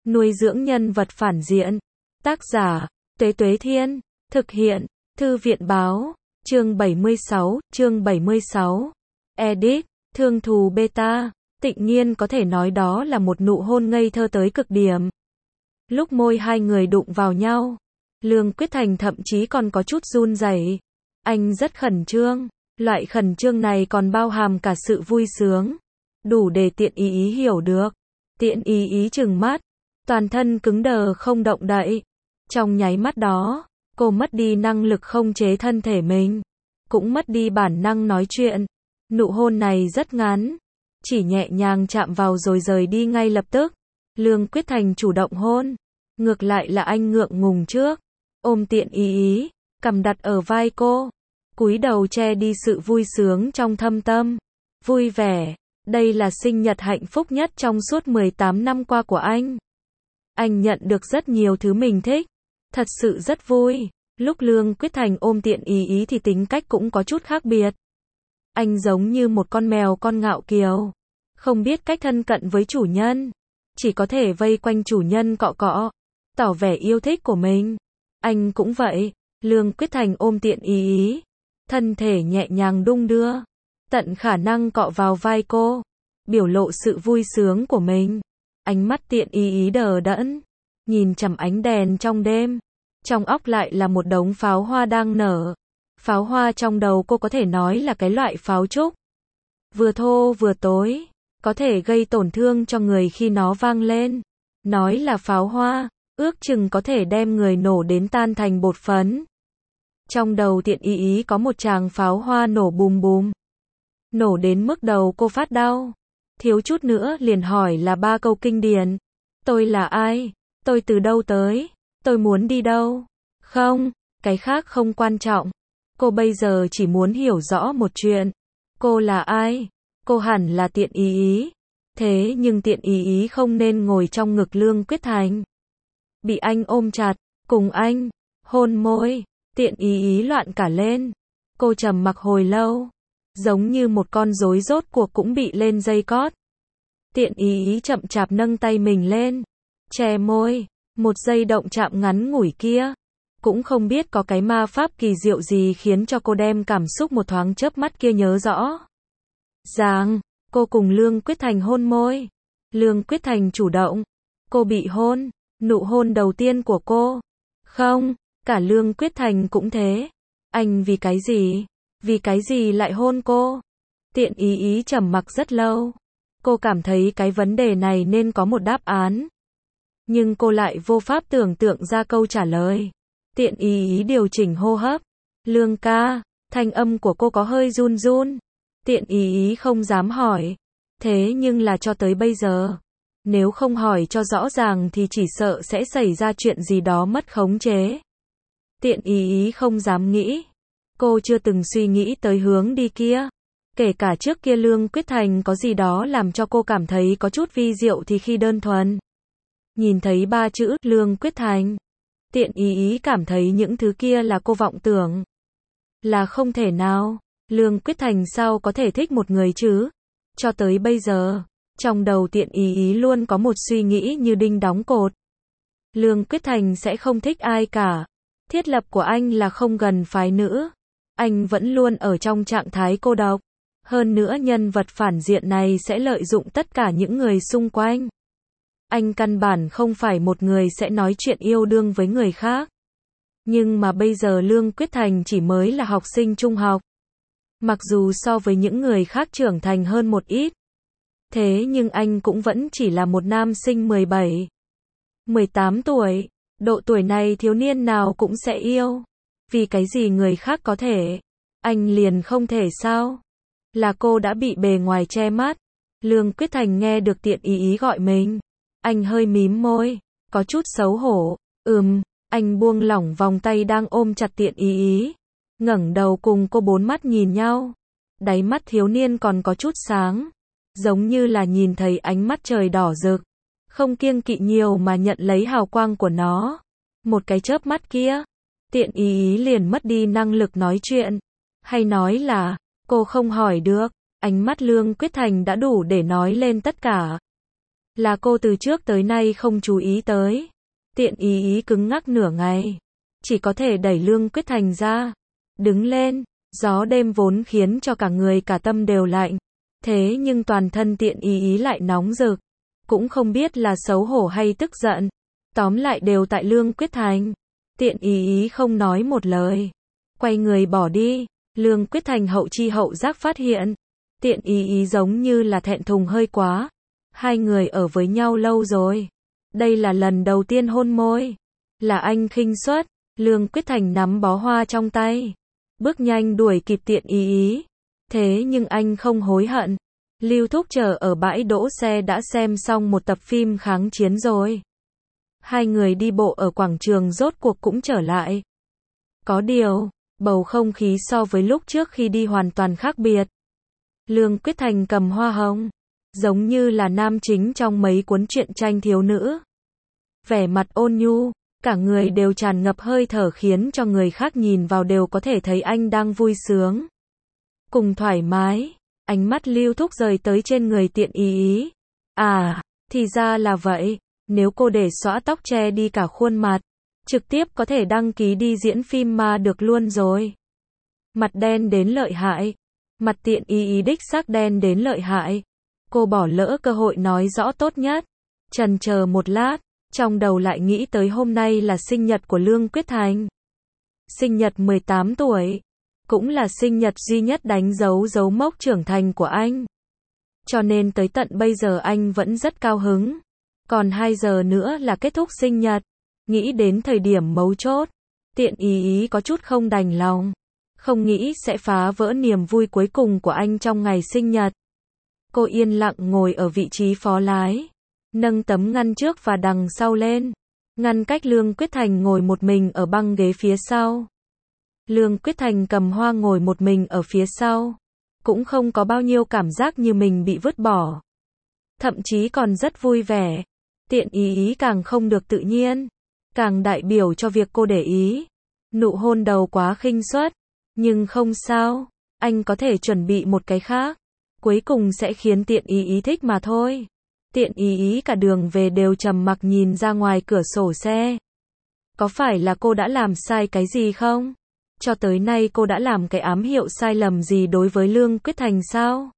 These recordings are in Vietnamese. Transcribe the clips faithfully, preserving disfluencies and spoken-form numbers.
Nuôi dưỡng nhân vật phản diện. Tác giả, Tuế Tuế Thiên. Thực hiện, Thư viện Báo. Chương bảy mươi sáu, chương bảy mươi sáu. Edit, Thương Thù Beta. Tịnh Nhiên có thể nói đó là một nụ hôn ngây thơ tới cực điểm. Lúc môi hai người đụng vào nhau, Lương Quyết Thành thậm chí còn có chút run rẩy. Anh rất khẩn trương, loại khẩn trương này còn bao hàm cả sự vui sướng. Đủ để Tiện Ý Ý hiểu được. Tiện Ý Ý trừng mắt, toàn thân cứng đờ không động đậy. Trong nháy mắt đó, cô mất đi năng lực khống chế thân thể mình, cũng mất đi bản năng nói chuyện. Nụ hôn này rất ngắn, chỉ nhẹ nhàng chạm vào rồi rời đi ngay lập tức. Lương Quyết Thành chủ động hôn, ngược lại là anh ngượng ngùng trước, ôm Tiện Ý Ý, cằm đặt ở vai cô, cúi đầu che đi sự vui sướng trong thâm tâm. Vui vẻ, đây là sinh nhật hạnh phúc nhất trong suốt mười tám năm qua của anh. Anh nhận được rất nhiều thứ mình thích, thật sự rất vui. Lúc Lương Quyết Thành ôm Tiện Ý Ý thì tính cách cũng có chút khác biệt. Anh giống như một con mèo con ngạo kiều, không biết cách thân cận với chủ nhân, chỉ có thể vây quanh chủ nhân cọ cọ, tỏ vẻ yêu thích của mình. Anh cũng vậy. Lương Quyết Thành ôm Tiện Ý Ý, thân thể nhẹ nhàng đung đưa, tận khả năng cọ vào vai cô, biểu lộ sự vui sướng của mình. Ánh mắt Tiện Ý Ý đờ đẫn, nhìn chằm ánh đèn trong đêm, trong óc lại là một đống pháo hoa đang nở. Pháo hoa trong đầu cô có thể nói là cái loại pháo trúc, vừa thô vừa tối, có thể gây tổn thương cho người khi nó vang lên. Nói là pháo hoa, ước chừng có thể đem người nổ đến tan thành bột phấn. Trong đầu Tiện Ý Ý có một tràng pháo hoa nổ bùm bùm, nổ đến mức đầu cô phát đau, thiếu chút nữa liền hỏi là ba câu kinh điển. Tôi là ai? Tôi từ đâu tới? Tôi muốn đi đâu? Không, cái khác không quan trọng. Cô bây giờ chỉ muốn hiểu rõ một chuyện. Cô là ai? Cô hẳn là Tiện Ý Ý. Thế nhưng Tiện Ý Ý không nên ngồi trong ngực Lương Quyết Thành. Bị anh ôm chặt, cùng anh hôn môi, Tiện Ý Ý loạn cả lên. Cô trầm mặc hồi lâu, giống như một con rối rốt cuộc cũng bị lên dây cót. Tiện Ý Ý chậm chạp nâng tay mình lên, che môi. Một giây động chạm ngắn ngủi kia, cũng không biết có cái ma pháp kỳ diệu gì khiến cho cô đem cảm xúc một thoáng chớp mắt kia nhớ rõ ràng. Cô cùng Lương Quyết Thành hôn môi. Lương Quyết Thành chủ động, cô bị hôn, nụ hôn đầu tiên của cô. Không, cả Lương Quyết Thành cũng thế. Anh vì cái gì? Vì cái gì lại hôn cô? Tiện Ý Ý trầm mặc rất lâu. Cô cảm thấy cái vấn đề này nên có một đáp án, nhưng cô lại vô pháp tưởng tượng ra câu trả lời. Tiện Ý Ý điều chỉnh hô hấp. Lương ca, thanh âm của cô có hơi run run. Tiện Ý Ý không dám hỏi. Thế nhưng là cho tới bây giờ, nếu không hỏi cho rõ ràng thì chỉ sợ sẽ xảy ra chuyện gì đó mất khống chế. Tiện Ý Ý không dám nghĩ. Cô chưa từng suy nghĩ tới hướng đi kia. Kể cả trước kia Lương Quyết Thành có gì đó làm cho cô cảm thấy có chút vi diệu thì khi đơn thuần nhìn thấy ba chữ Lương Quyết Thành, Tiện Ý Ý cảm thấy những thứ kia là cô vọng tưởng. Là không thể nào. Lương Quyết Thành sao có thể thích một người chứ? Cho tới bây giờ, trong đầu Tiện Ý Ý luôn có một suy nghĩ như đinh đóng cột. Lương Quyết Thành sẽ không thích ai cả. Thiết lập của anh là không gần phái nữ. Anh vẫn luôn ở trong trạng thái cô độc. Hơn nữa nhân vật phản diện này sẽ lợi dụng tất cả những người xung quanh. Anh căn bản không phải một người sẽ nói chuyện yêu đương với người khác. Nhưng mà bây giờ Lương Quyết Thành chỉ mới là học sinh trung học. Mặc dù so với những người khác trưởng thành hơn một ít, thế nhưng anh cũng vẫn chỉ là một nam sinh mười bảy, mười tám tuổi. Độ tuổi này thiếu niên nào cũng sẽ yêu. Vì cái gì người khác có thể, anh liền không thể sao? Là cô đã bị bề ngoài che mắt. Lương Quyết Thành nghe được Tiện Ý Ý gọi mình, anh hơi mím môi, có chút xấu hổ. Ừm, anh buông lỏng vòng tay đang ôm chặt Tiện Ý Ý, ngẩng đầu cùng cô bốn mắt nhìn nhau. Đáy mắt thiếu niên còn có chút sáng, giống như là nhìn thấy ánh mắt trời đỏ rực, không kiêng kỵ nhiều mà nhận lấy hào quang của nó. Một cái chớp mắt kia, Tiện Ý Ý liền mất đi năng lực nói chuyện, hay nói là cô không hỏi được. Ánh mắt Lương Quyết Thành đã đủ để nói lên tất cả. Là cô từ trước tới nay không chú ý tới. Tiện ý ý cứng ngắc nửa ngày. Chỉ có thể đẩy Lương Quyết Thành ra. Đứng lên. Gió đêm vốn khiến cho cả người cả tâm đều lạnh. Thế nhưng toàn thân tiện ý ý lại nóng rực. Cũng không biết là xấu hổ hay tức giận. Tóm lại đều tại Lương Quyết Thành. Tiện ý ý không nói một lời. Quay người bỏ đi. Lương Quyết Thành hậu chi hậu giác phát hiện. Tiện ý ý giống như là thẹn thùng hơi quá. Hai người ở với nhau lâu rồi. Đây là lần đầu tiên hôn môi. Là anh khinh suất. Lương Quyết Thành nắm bó hoa trong tay. Bước nhanh đuổi kịp tiện ý ý. Thế nhưng anh không hối hận. Lưu Thúc chờ ở bãi đỗ xe đã xem xong một tập phim kháng chiến rồi. Hai người đi bộ ở quảng trường rốt cuộc cũng trở lại. Có điều, bầu không khí so với lúc trước khi đi hoàn toàn khác biệt. Lương Quyết Thành cầm hoa hồng, giống như là nam chính trong mấy cuốn truyện tranh thiếu nữ. Vẻ mặt ôn nhu, cả người đều tràn ngập hơi thở khiến cho người khác nhìn vào đều có thể thấy anh đang vui sướng. Cùng thoải mái, ánh mắt Lưu Thúc rời tới trên người tiện ý ý. À, thì ra là vậy, nếu cô để xõa tóc che đi cả khuôn mặt, trực tiếp có thể đăng ký đi diễn phim ma được luôn rồi. Mặt đen đến lợi hại. Mặt tiện ý ý đích xác đen đến lợi hại. Cô bỏ lỡ cơ hội nói rõ tốt nhất. Chần chờ một lát, trong đầu lại nghĩ tới hôm nay là sinh nhật của Lương Quyết Thành. Sinh nhật mười tám tuổi. Cũng là sinh nhật duy nhất đánh dấu dấu mốc trưởng thành của anh. Cho nên tới tận bây giờ anh vẫn rất cao hứng. Còn hai giờ nữa là kết thúc sinh nhật. Nghĩ đến thời điểm mấu chốt. Tiện ý ý có chút không đành lòng. Không nghĩ sẽ phá vỡ niềm vui cuối cùng của anh trong ngày sinh nhật. Cô yên lặng ngồi ở vị trí phó lái. Nâng tấm ngăn trước và đằng sau lên. Ngăn cách Lương Quyết Thành ngồi một mình ở băng ghế phía sau. Lương Quyết Thành cầm hoa ngồi một mình ở phía sau. Cũng không có bao nhiêu cảm giác như mình bị vứt bỏ. Thậm chí còn rất vui vẻ. Tiện ý ý càng không được tự nhiên. Càng đại biểu cho việc cô để ý. Nụ hôn đầu quá khinh suất. Nhưng không sao. Anh có thể chuẩn bị một cái khác. Cuối cùng sẽ khiến tiện ý ý thích mà thôi. Tiện ý ý cả đường về đều trầm mặc nhìn ra ngoài cửa sổ xe. Có phải là cô đã làm sai cái gì không? Cho tới nay cô đã làm cái ám hiệu sai lầm gì đối với Lương Quyết Thành sao?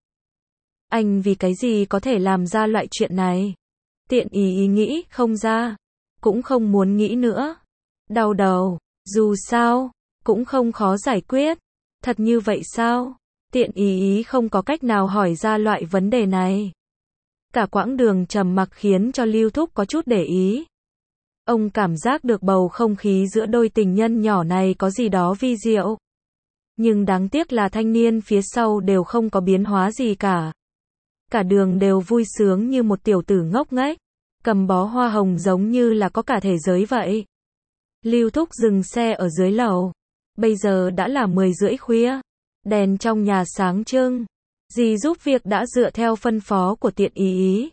Anh vì cái gì có thể làm ra loại chuyện này? Tiện ý ý nghĩ không ra. Cũng không muốn nghĩ nữa. Đau đầu. Dù sao, cũng không khó giải quyết. Thật như vậy sao? Tiện ý ý không có cách nào hỏi ra loại vấn đề này. Cả quãng đường trầm mặc khiến cho Lưu Thúc có chút để ý. Ông cảm giác được bầu không khí giữa đôi tình nhân nhỏ này có gì đó vi diệu. Nhưng đáng tiếc là thanh niên phía sau đều không có biến hóa gì cả. Cả đường đều vui sướng như một tiểu tử ngốc nghếch. Cầm bó hoa hồng giống như là có cả thế giới vậy. Lưu Thúc dừng xe ở dưới lầu. Bây giờ đã là mười rưỡi khuya. Đèn trong nhà sáng trưng. Dì giúp việc đã dựa theo phân phó của tiện ý ý.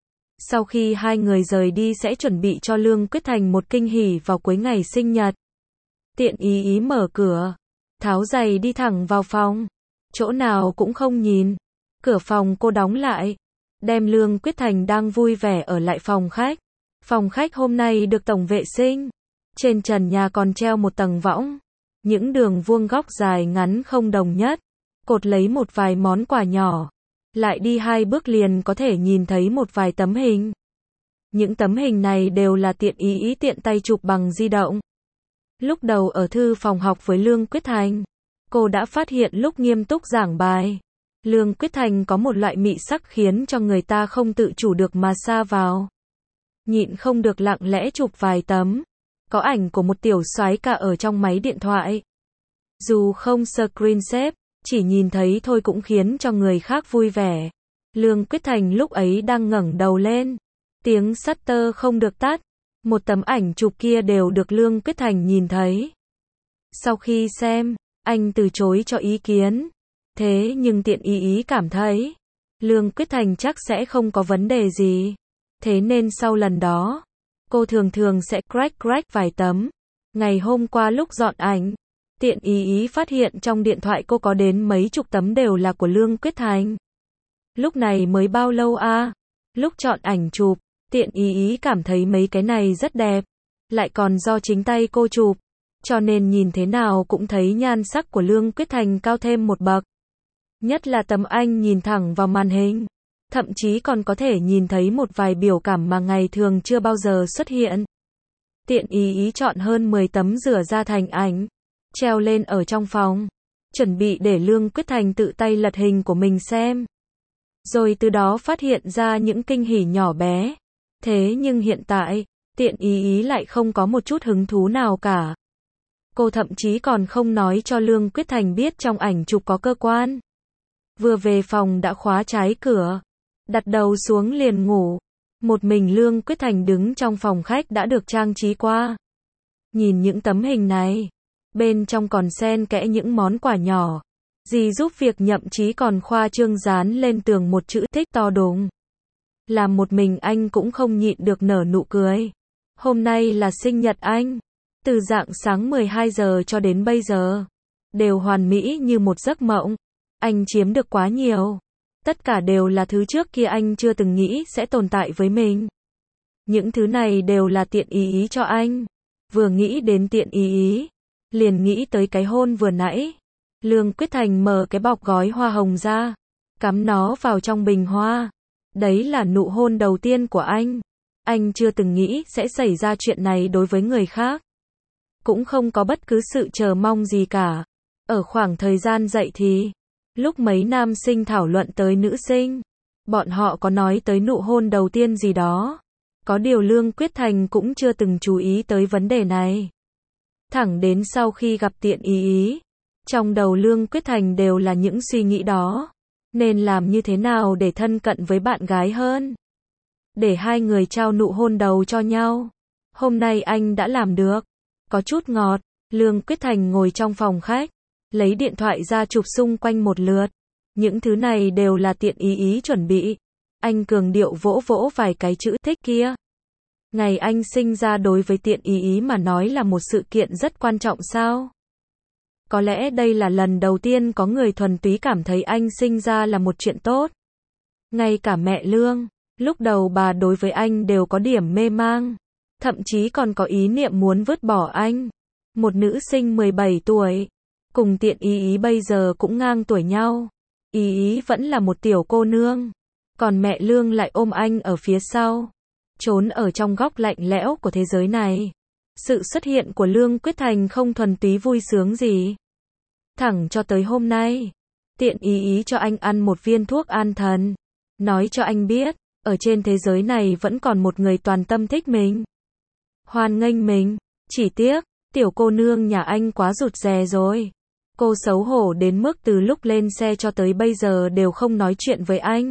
Sau khi hai người rời đi sẽ chuẩn bị cho Lương Quyết Thành một kinh hỉ vào cuối ngày sinh nhật. Tiện ý ý mở cửa. Tháo giày đi thẳng vào phòng. Chỗ nào cũng không nhìn. Cửa phòng cô đóng lại. Đem Lương Quyết Thành đang vui vẻ ở lại phòng khách. Phòng khách hôm nay được tổng vệ sinh. Trên trần nhà còn treo một tầng võng. Những đường vuông góc dài ngắn không đồng nhất. Cột lấy một vài món quà nhỏ. Lại đi hai bước liền có thể nhìn thấy một vài tấm hình. Những tấm hình này đều là tiện ý ý tiện tay chụp bằng di động. Lúc đầu ở thư phòng học với Lương Quyết Thành, cô đã phát hiện lúc nghiêm túc giảng bài, Lương Quyết Thành có một loại mị sắc khiến cho người ta không tự chủ được mà sa vào. Nhịn không được lặng lẽ chụp vài tấm. Có ảnh của một tiểu soái ca ở trong máy điện thoại. Dù không screen share, chỉ nhìn thấy thôi cũng khiến cho người khác vui vẻ. Lương Quyết Thành lúc ấy đang ngẩng đầu lên. Tiếng shutter không được tắt. Một tấm ảnh chụp kia đều được Lương Quyết Thành nhìn thấy. Sau khi xem, anh từ chối cho ý kiến. Thế nhưng tiện ý ý cảm thấy Lương Quyết Thành chắc sẽ không có vấn đề gì. Thế nên sau lần đó, cô thường thường sẽ crack crack vài tấm. Ngày hôm qua lúc dọn ảnh, tiện ý ý phát hiện trong điện thoại cô có đến mấy chục tấm đều là của Lương Quyết Thành. Lúc này mới bao lâu a? Lúc chọn ảnh chụp, Tiện ý ý cảm thấy mấy cái này rất đẹp. Lại còn do chính tay cô chụp. Cho nên nhìn thế nào cũng thấy nhan sắc của Lương Quyết Thành cao thêm một bậc. Nhất là tấm ảnh nhìn thẳng vào màn hình. Thậm chí còn có thể nhìn thấy một vài biểu cảm mà ngày thường chưa bao giờ xuất hiện. Tiện ý ý chọn hơn mười tấm rửa ra thành ảnh. Treo lên ở trong phòng. Chuẩn bị để Lương Quyết Thành tự tay lật hình của mình xem. Rồi từ đó phát hiện ra những kinh hỉ nhỏ bé. Thế nhưng hiện tại, Tiện ý ý lại không có một chút hứng thú nào cả. Cô thậm chí còn không nói cho Lương Quyết Thành biết trong ảnh chụp có cơ quan. Vừa về phòng đã khóa trái cửa. Đặt đầu xuống liền ngủ. Một mình Lương Quyết Thành đứng trong phòng khách đã được trang trí qua. Nhìn những tấm hình này. Bên trong còn xen kẽ những món quà nhỏ. Dì giúp việc nhậm chí còn khoa trương dán lên tường một chữ thích to đùng. Làm một mình anh cũng không nhịn được nở nụ cười. Hôm nay là sinh nhật anh. Từ rạng sáng mười hai giờ cho đến bây giờ. Đều hoàn mỹ như một giấc mộng. Anh chiếm được quá nhiều. Tất cả đều là thứ trước kia anh chưa từng nghĩ sẽ tồn tại với mình. Những thứ này đều là Tiện ý ý cho anh. Vừa nghĩ đến Tiện ý ý, liền nghĩ tới cái hôn vừa nãy. Lương Quyết Thành mở cái bọc gói hoa hồng ra, cắm nó vào trong bình hoa. Đấy là nụ hôn đầu tiên của anh. Anh chưa từng nghĩ sẽ xảy ra chuyện này đối với người khác. Cũng không có bất cứ sự chờ mong gì cả. Ở khoảng thời gian dậy thì, lúc mấy nam sinh thảo luận tới nữ sinh, bọn họ có nói tới nụ hôn đầu tiên gì đó. Có điều Lương Quyết Thành cũng chưa từng chú ý tới vấn đề này. Thẳng đến sau khi gặp Tiện ý ý, trong đầu Lương Quyết Thành đều là những suy nghĩ đó. Nên làm như thế nào để thân cận với bạn gái hơn. Để hai người trao nụ hôn đầu cho nhau. Hôm nay anh đã làm được. Có chút ngọt. Lương Quyết Thành ngồi trong phòng khách. Lấy điện thoại ra chụp xung quanh một lượt. Những thứ này đều là Tiện ý ý chuẩn bị. Anh cường điệu vỗ vỗ vài cái chữ thích kia. Ngày anh sinh ra đối với Tiện ý ý mà nói là một sự kiện rất quan trọng sao? Có lẽ đây là lần đầu tiên có người thuần túy cảm thấy anh sinh ra là một chuyện tốt. Ngay cả mẹ Lương, lúc đầu bà đối với anh đều có điểm mê mang. Thậm chí còn có ý niệm muốn vứt bỏ anh. Một nữ sinh mười bảy tuổi. Cùng Tiện ý ý bây giờ cũng ngang tuổi nhau. Ý ý vẫn là một tiểu cô nương. Còn mẹ Lương lại ôm anh ở phía sau. Trốn ở trong góc lạnh lẽo của thế giới này. Sự xuất hiện của Lương Quyết Thành không thuần túy vui sướng gì. Thẳng cho tới hôm nay, Tiện ý ý cho anh ăn một viên thuốc an thần. Nói cho anh biết, ở trên thế giới này vẫn còn một người toàn tâm thích mình. Hoan nghênh mình. Chỉ tiếc, tiểu cô nương nhà anh quá rụt rè rồi. Cô xấu hổ đến mức từ lúc lên xe cho tới bây giờ đều không nói chuyện với anh.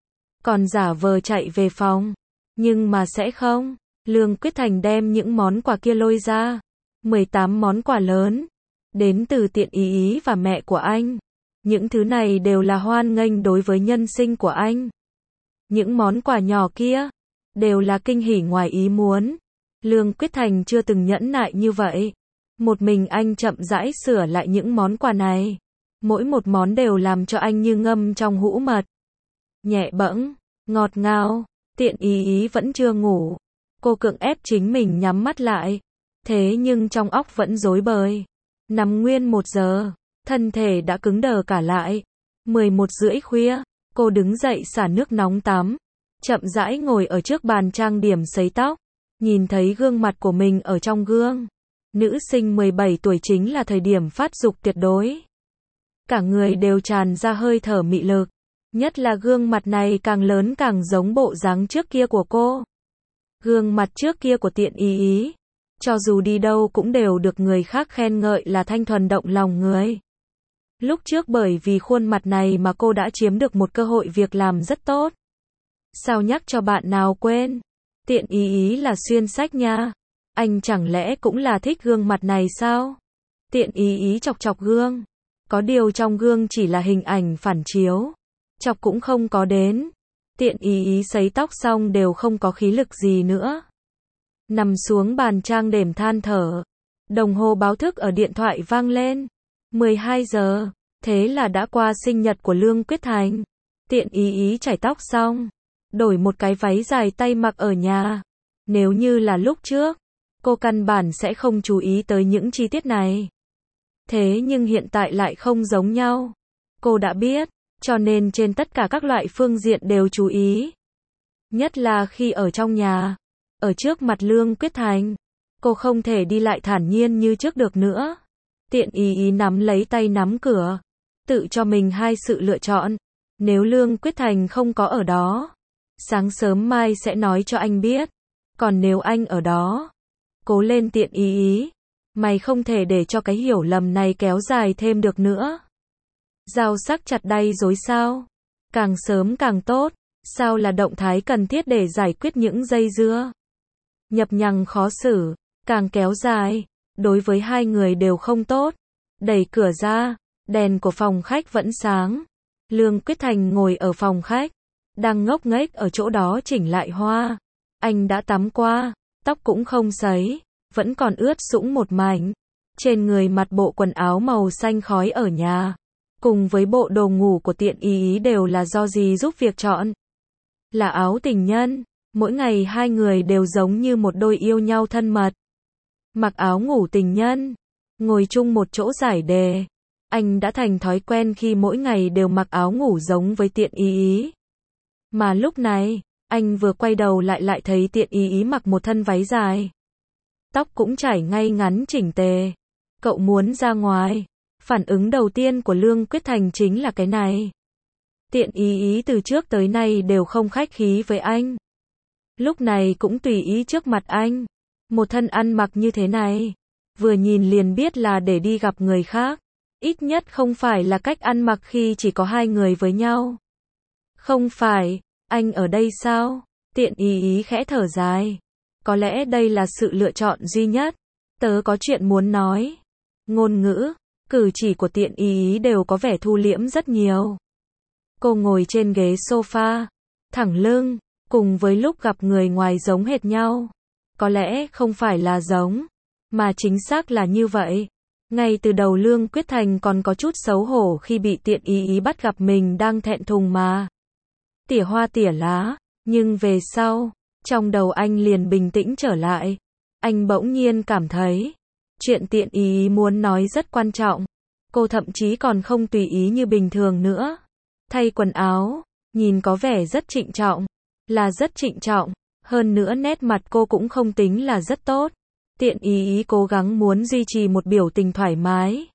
Còn giả vờ chạy về phòng. Nhưng mà sẽ không. Lương Quyết Thành đem những món quà kia lôi ra. mười tám món quà lớn. Đến từ Tiện ý ý và mẹ của anh. Những thứ này đều là hoan nghênh đối với nhân sinh của anh. Những món quà nhỏ kia, đều là kinh hỉ ngoài ý muốn. Lương Quyết Thành chưa từng nhẫn nại như vậy. Một mình anh chậm rãi sửa lại những món quà này. Mỗi một món đều làm cho anh như ngâm trong hũ mật. Nhẹ bẫng, ngọt ngào. Tiện ý ý vẫn chưa ngủ. Cô cưỡng ép chính mình nhắm mắt lại. Thế nhưng trong óc vẫn rối bời. Nằm nguyên một giờ, thân thể đã cứng đờ cả lại. mười một rưỡi khuya, cô đứng dậy xả nước nóng tắm. Chậm rãi ngồi ở trước bàn trang điểm sấy tóc. Nhìn thấy gương mặt của mình ở trong gương. Nữ sinh mười bảy tuổi chính là thời điểm phát dục tuyệt đối. Cả người đều tràn ra hơi thở mị lực. Nhất là gương mặt này càng lớn càng giống bộ dáng trước kia của cô. Gương mặt trước kia của Tiện ý ý. Cho dù đi đâu cũng đều được người khác khen ngợi là thanh thuần động lòng người. Lúc trước bởi vì khuôn mặt này mà cô đã chiếm được một cơ hội việc làm rất tốt. Sao nhắc cho bạn nào quên. Tiện ý ý là xuyên sách nha. Anh chẳng lẽ cũng là thích gương mặt này sao? Tiện ý ý chọc chọc gương. Có điều trong gương chỉ là hình ảnh phản chiếu. Chọc cũng không có đến. Tiện ý ý sấy tóc xong đều không có khí lực gì nữa. Nằm xuống bàn trang điểm than thở. Đồng hồ báo thức ở điện thoại vang lên. mười hai giờ. Thế là đã qua sinh nhật của Lương Quyết Thành. Tiện ý ý chải tóc xong. đổi một cái váy dài tay mặc ở nhà. Nếu như là lúc trước, cô căn bản sẽ không chú ý tới những chi tiết này. Thế nhưng hiện tại lại không giống nhau. Cô đã biết, cho nên trên tất cả các loại phương diện đều chú ý. Nhất là khi ở trong nhà, ở trước mặt Lương Quyết Thành, cô không thể đi lại thản nhiên như trước được nữa. Tiện ý ý nắm lấy tay nắm cửa, tự cho mình hai sự lựa chọn. Nếu Lương Quyết Thành không có ở đó, sáng sớm mai sẽ nói cho anh biết. Còn nếu anh ở đó, cố lên Tiện ý ý. Mày không thể để cho cái hiểu lầm này kéo dài thêm được nữa. Dao sắc chặt đay dối sao? Càng sớm càng tốt. Sao là động thái cần thiết để giải quyết những dây dưa nhập nhằng khó xử, càng kéo dài, đối với hai người đều không tốt. Đẩy cửa ra, đèn của phòng khách vẫn sáng. Lương Quyết Thành ngồi ở phòng khách, đang ngốc nghếch ở chỗ đó chỉnh lại hoa. Anh đã tắm qua, tóc cũng không sấy, vẫn còn ướt sũng một mảnh. Trên người mặc bộ quần áo màu xanh khói ở nhà, cùng với bộ đồ ngủ của Tiện ý ý đều là do dì giúp việc chọn. Là áo tình nhân, mỗi ngày hai người đều giống như một đôi yêu nhau thân mật. Mặc áo ngủ tình nhân, ngồi chung một chỗ giải đề. Anh đã thành thói quen khi mỗi ngày đều mặc áo ngủ giống với Tiện ý ý. Mà lúc này, anh vừa quay đầu lại lại thấy Tiện ý ý mặc một thân váy dài. Tóc cũng chải ngay ngắn chỉnh tề. Cậu muốn ra ngoài. Phản ứng đầu tiên của Lương Quyết Thành chính là cái này. Tiện ý ý từ trước tới nay đều không khách khí với anh. Lúc này cũng tùy ý trước mặt anh. Một thân ăn mặc như thế này, vừa nhìn liền biết là để đi gặp người khác. Ít nhất không phải là cách ăn mặc khi chỉ có hai người với nhau. Không phải, anh ở đây sao? Tiện ý ý khẽ thở dài. Có lẽ đây là sự lựa chọn duy nhất. Tớ có chuyện muốn nói. Ngôn ngữ, cử chỉ của Tiện ý ý đều có vẻ thu liễm rất nhiều. Cô ngồi trên ghế sofa, thẳng lưng, cùng với lúc gặp người ngoài giống hệt nhau. Có lẽ không phải là giống, mà chính xác là như vậy. Ngay từ đầu Lương Quyết Thành còn có chút xấu hổ khi bị Tiện ý ý bắt gặp mình đang thẹn thùng mà tỉa hoa tỉa lá, nhưng về sau, trong đầu anh liền bình tĩnh trở lại. Anh bỗng nhiên cảm thấy, chuyện Tiện ý ý muốn nói rất quan trọng. Cô thậm chí còn không tùy ý như bình thường nữa. Thay quần áo, nhìn có vẻ rất trịnh trọng, là rất trịnh trọng, hơn nữa nét mặt cô cũng không tính là rất tốt. Tiện ý ý cố gắng muốn duy trì một biểu tình thoải mái.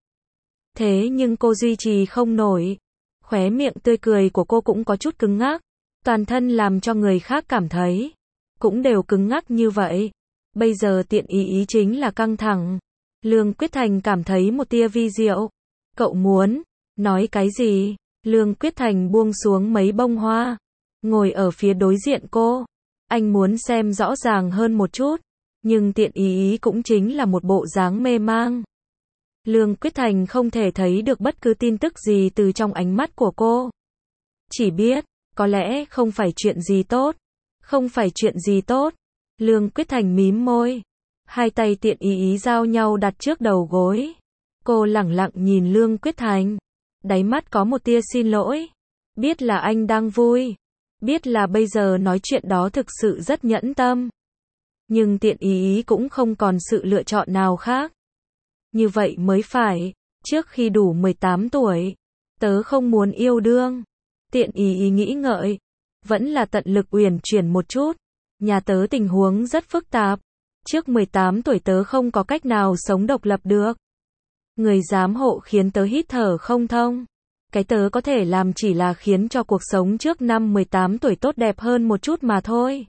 Thế nhưng cô duy trì không nổi. Khóe miệng tươi cười của cô cũng có chút cứng ngắc, toàn thân làm cho người khác cảm thấy cũng đều cứng ngắc như vậy. Bây giờ Tiện ý ý chính là căng thẳng. Lương Quyết Thành cảm thấy một tia vi diệu. Cậu muốn nói cái gì? Lương Quyết Thành buông xuống mấy bông hoa, ngồi ở phía đối diện cô. Anh muốn xem rõ ràng hơn một chút, nhưng Tiện ý ý cũng chính là một bộ dáng mê mang. Lương Quyết Thành không thể thấy được bất cứ tin tức gì từ trong ánh mắt của cô. Chỉ biết, có lẽ không phải chuyện gì tốt. Không phải chuyện gì tốt. Lương Quyết Thành mím môi. Hai tay Tiện ý ý giao nhau đặt trước đầu gối. Cô lẳng lặng nhìn Lương Quyết Thành. Đáy mắt có một tia xin lỗi. Biết là anh đang vui. Biết là bây giờ nói chuyện đó thực sự rất nhẫn tâm. Nhưng Tiện ý ý cũng không còn sự lựa chọn nào khác. Như vậy mới phải. Trước khi đủ mười tám tuổi, tớ không muốn yêu đương. Tiện ý ý nghĩ ngợi. Vẫn là tận lực uyển chuyển một chút. Nhà tớ tình huống rất phức tạp. Trước mười tám tuổi tớ không có cách nào sống độc lập được. Người giám hộ khiến tớ hít thở không thông. Cái tớ có thể làm chỉ là khiến cho cuộc sống trước năm mười tám tuổi tốt đẹp hơn một chút mà thôi.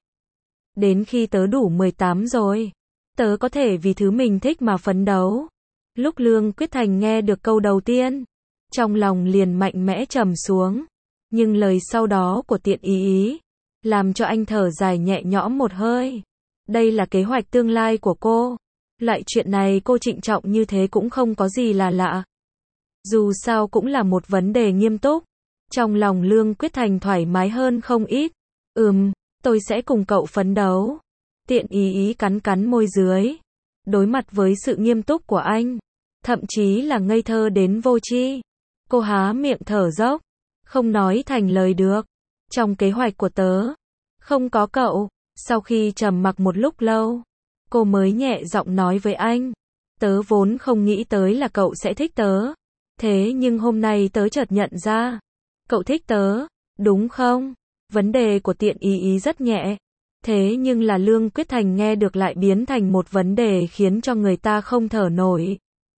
Đến khi tớ đủ mười tám rồi, tớ có thể vì thứ mình thích mà phấn đấu. Lúc Lương Quyết Thành nghe được câu đầu tiên, trong lòng liền mạnh mẽ trầm xuống. Nhưng lời sau đó của Tiện ý ý, làm cho anh thở dài nhẹ nhõm một hơi. Đây là kế hoạch tương lai của cô. Loại chuyện này cô trịnh trọng như thế cũng không có gì là lạ. Dù sao cũng là một vấn đề nghiêm túc. Trong lòng Lương Quyết Thành thoải mái hơn không ít. Ừm, tôi sẽ cùng cậu phấn đấu. Tiện ý ý cắn cắn môi dưới. Đối mặt với sự nghiêm túc của anh, thậm chí là ngây thơ đến vô tri, cô há miệng thở dốc, không nói thành lời được. Trong kế hoạch của tớ, Không có cậu. Sau khi trầm mặc một lúc lâu, cô mới nhẹ giọng nói với anh. Tớ vốn không nghĩ tới là cậu sẽ thích tớ. Thế nhưng hôm nay tớ chợt nhận ra. Cậu thích tớ, đúng không? Vấn đề của Tiện Ý Ý rất nhẹ. Thế nhưng là Lương Quyết Thành nghe được lại biến thành một vấn đề khiến cho người ta không thở nổi.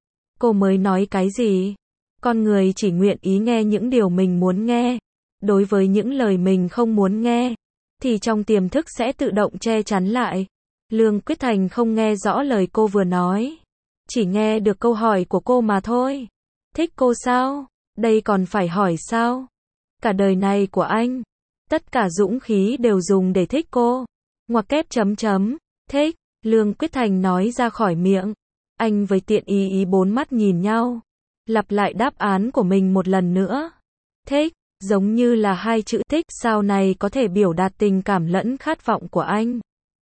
Cô mới nói cái gì? Con người chỉ nguyện ý nghe những điều mình muốn nghe. Đối với những lời mình không muốn nghe, thì trong tiềm thức sẽ tự động che chắn lại. Lương Quyết Thành không nghe rõ lời cô vừa nói. Chỉ nghe được câu hỏi của cô mà thôi. Thích cô sao? Đây còn phải hỏi sao? Cả đời này của anh, tất cả dũng khí đều dùng để thích cô. Ngoặc kép chấm chấm, thích, Lương Quyết Thành nói ra khỏi miệng. Anh với Tiện Ý Ý bốn mắt nhìn nhau, lặp lại đáp án của mình một lần nữa. Thích, giống như là hai chữ thích sao này có thể biểu đạt tình cảm lẫn khát vọng của anh.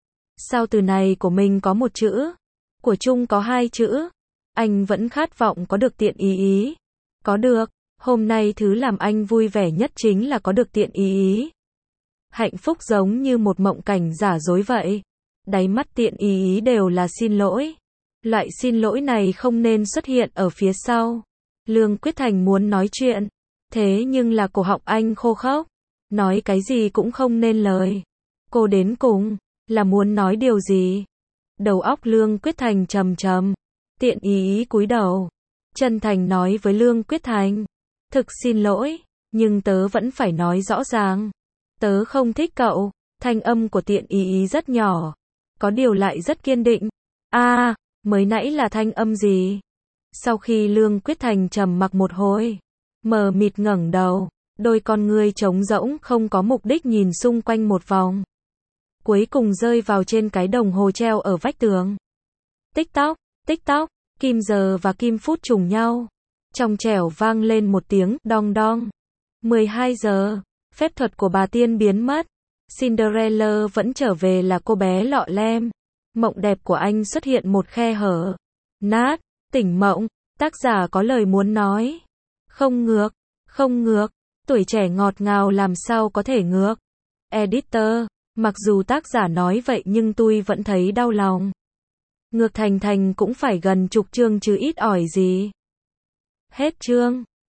Sao từ này của mình có một chữ, của Trung có hai chữ. Anh vẫn khát vọng có được Tiện Ý Ý. Có được, hôm nay thứ làm anh vui vẻ nhất chính là có được Tiện Ý Ý. Hạnh phúc giống như một mộng cảnh giả dối vậy. Đáy mắt Tiện Ý Ý đều là xin lỗi. Loại xin lỗi này không nên xuất hiện ở phía sau. Lương Quyết Thành muốn nói chuyện, thế nhưng là cổ họng anh khô khốc, nói cái gì cũng không nên lời. Cô đến cùng là muốn nói điều gì? Đầu óc Lương Quyết Thành trầm trầm. Tiện Ý Ý cúi đầu, chân thành nói với Lương Quyết Thành, thực xin lỗi, nhưng tớ vẫn phải nói rõ ràng. Tớ không thích cậu. Thanh âm của Tiện Ý Ý rất nhỏ, có điều lại rất kiên định. A, à, mới nãy là thanh âm gì? Sau khi Lương Quyết Thành trầm mặc một hồi, mờ mịt ngẩng đầu, đôi con ngươi trống rỗng không có mục đích nhìn xung quanh một vòng. Cuối cùng rơi vào trên cái đồng hồ treo ở vách tường. Tích tóc, tích tóc, kim giờ và kim phút trùng nhau. Trong trẻo vang lên một tiếng đong đong. mười hai giờ, phép thuật của bà tiên biến mất. Cinderella vẫn trở về là cô bé lọ lem. Mộng đẹp của anh xuất hiện một khe hở. Nát, tỉnh mộng, tác giả có lời muốn nói. Không ngược, không ngược, tuổi trẻ ngọt ngào làm sao có thể ngược. Editor, mặc dù tác giả nói vậy nhưng tôi vẫn thấy đau lòng. Ngược thành thành cũng phải gần chục chương chứ ít ỏi gì. Hết chương.